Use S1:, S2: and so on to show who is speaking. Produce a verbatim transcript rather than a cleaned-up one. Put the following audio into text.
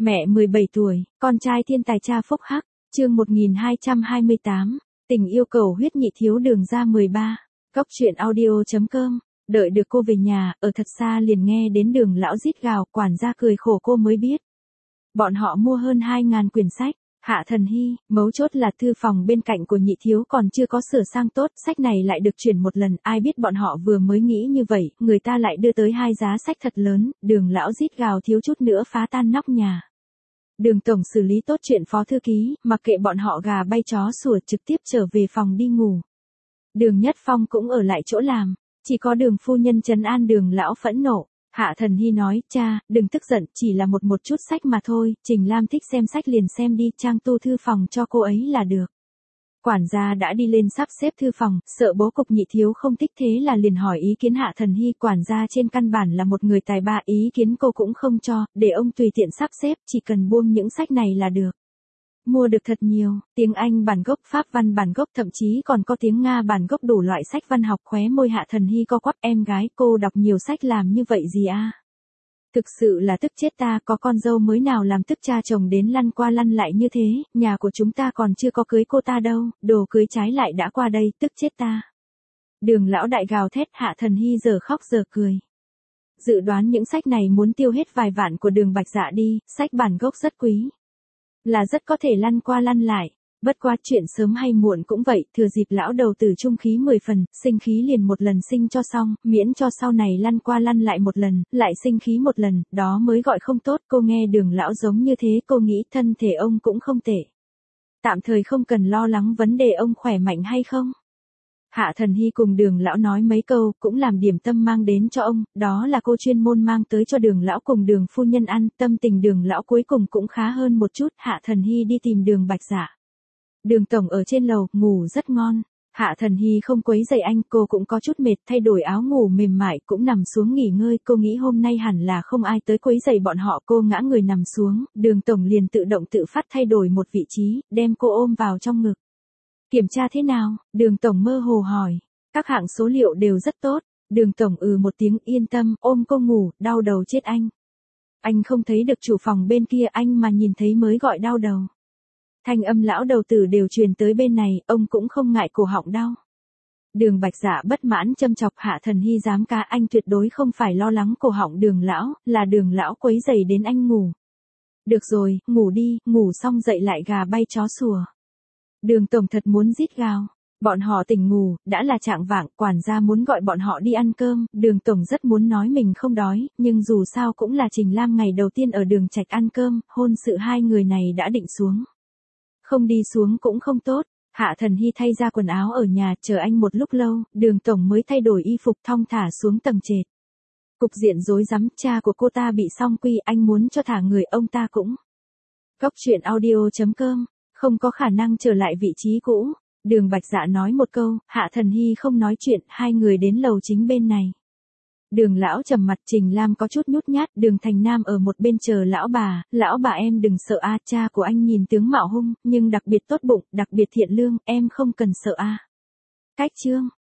S1: Mẹ mười bảy tuổi, con trai thiên tài cha phúc hắc, chương một nghìn hai trăm hai mươi tám, tình yêu cầu huyết nhị thiếu đường ra mười ba, Cốc truyện audio.com, đợi được cô về nhà, ở thật xa liền nghe đến Đường lão rít gào, quản gia cười khổ cô mới biết. Bọn họ mua hơn hai ngàn quyển sách, Hạ Thần Hy, mấu chốt là thư phòng bên cạnh của nhị thiếu còn chưa có sửa sang tốt, sách này lại được chuyển một lần, ai biết bọn họ vừa mới nghĩ như vậy, người ta lại đưa tới hai giá sách thật lớn, Đường lão rít gào thiếu chút nữa phá tan nóc nhà. Đường tổng xử lý tốt chuyện phó thư ký, mặc kệ bọn họ gà bay chó sủa trực tiếp trở về phòng đi ngủ. Đường Nhất Phong cũng ở lại chỗ làm, chỉ có Đường phu nhân trấn an Đường lão phẫn nộ. Hạ Thần Hy nói, cha, đừng tức giận, chỉ là một một chút sách mà thôi, Trình Lam thích xem sách liền xem đi, trang tu thư phòng cho cô ấy là được. Quản gia đã đi lên sắp xếp thư phòng, sợ bố cục nhị thiếu không thích thế là liền hỏi ý kiến Hạ Thần Hy, quản gia trên căn bản là một người tài ba, ý kiến cô cũng không cho, để ông tùy tiện sắp xếp, chỉ cần buông những sách này là được. Mua được thật nhiều, tiếng Anh bản gốc, Pháp văn bản gốc, thậm chí còn có tiếng Nga bản gốc, đủ loại sách văn học. Khóe môi Hạ Thần Hy co quắp, em gái cô đọc nhiều sách làm như vậy gì à? Thực sự là tức chết ta, có con dâu mới nào làm tức cha chồng đến lăn qua lăn lại như thế, nhà của chúng ta còn chưa có cưới cô ta đâu, đồ cưới trái lại đã qua đây, tức chết ta. Đường lão đại gào thét, Hạ Thần Hy giờ khóc giờ cười. Dự đoán những sách này muốn tiêu hết vài vạn của Đường Bạch Dạ đi, sách bản gốc rất quý. Là rất có thể lăn qua lăn lại, bất quá chuyện sớm hay muộn cũng vậy, thừa dịp lão đầu tử trung khí mười phần, sinh khí liền một lần sinh cho xong, miễn cho sau này lăn qua lăn lại một lần, lại sinh khí một lần, đó mới gọi không tốt. Cô nghe Đường lão giống như thế, cô nghĩ thân thể ông cũng không tệ. Tạm thời không cần lo lắng vấn đề ông khỏe mạnh hay không. Hạ Thần Hy cùng Đường lão nói mấy câu, cũng làm điểm tâm mang đến cho ông, đó là cô chuyên môn mang tới cho Đường lão cùng Đường phu nhân ăn, tâm tình Đường lão cuối cùng cũng khá hơn một chút. Hạ Thần Hy đi tìm Đường Bạch Dạ. Đường tổng ở trên lầu, ngủ rất ngon. Hạ Thần Hy không quấy rầy anh, cô cũng có chút mệt, thay đổi áo ngủ mềm mại, cũng nằm xuống nghỉ ngơi, cô nghĩ hôm nay hẳn là không ai tới quấy rầy bọn họ, cô ngã người nằm xuống, Đường tổng liền tự động tự phát thay đổi một vị trí, đem cô ôm vào trong ngực. Kiểm tra thế nào? Đường tổng mơ hồ hỏi. Các hạng số liệu đều rất tốt. Đường tổng ừ một tiếng, yên tâm, ôm cô ngủ, đau đầu chết anh. Anh không thấy được chủ phòng bên kia, anh mà nhìn thấy mới gọi đau đầu. Thanh âm lão đầu tử đều truyền tới bên này, ông cũng không ngại cổ họng đau. Đường Bạch Dạ bất mãn châm chọc, Hạ Thần Hy dám cá, anh tuyệt đối không phải lo lắng cổ họng Đường lão, là Đường lão quấy rầy đến anh ngủ. Được rồi, ngủ đi, ngủ xong dậy lại gà bay chó sủa. Đường tổng thật muốn rít gào. Bọn họ tỉnh ngủ, đã là trạng vạng, quản gia muốn gọi bọn họ đi ăn cơm, Đường tổng rất muốn nói mình không đói, nhưng dù sao cũng là Trình Lam ngày đầu tiên ở Đường Trạch ăn cơm, hôn sự hai người này đã định xuống. Không đi xuống cũng không tốt. Hạ Thần Hy thay ra quần áo ở nhà, chờ anh một lúc lâu, Đường tổng mới thay đổi y phục thong thả xuống tầng trệt. Cục diện rối rắm, cha của cô ta bị song quy, anh muốn cho thả người ông ta cũng. Cốc truyện audio.com, không có khả năng trở lại vị trí cũ. Đường Bạch Dạ nói một câu, Hạ Thần Hy không nói chuyện, hai người đến lầu chính bên này. Đường lão trầm mặt, Trình Lam có chút nhút nhát, Đường Thành Nam ở một bên chờ lão bà, lão bà em đừng sợ a, cha của anh nhìn tướng mạo hung, nhưng đặc biệt tốt bụng, đặc biệt thiện lương, em không cần sợ a. Cách chương.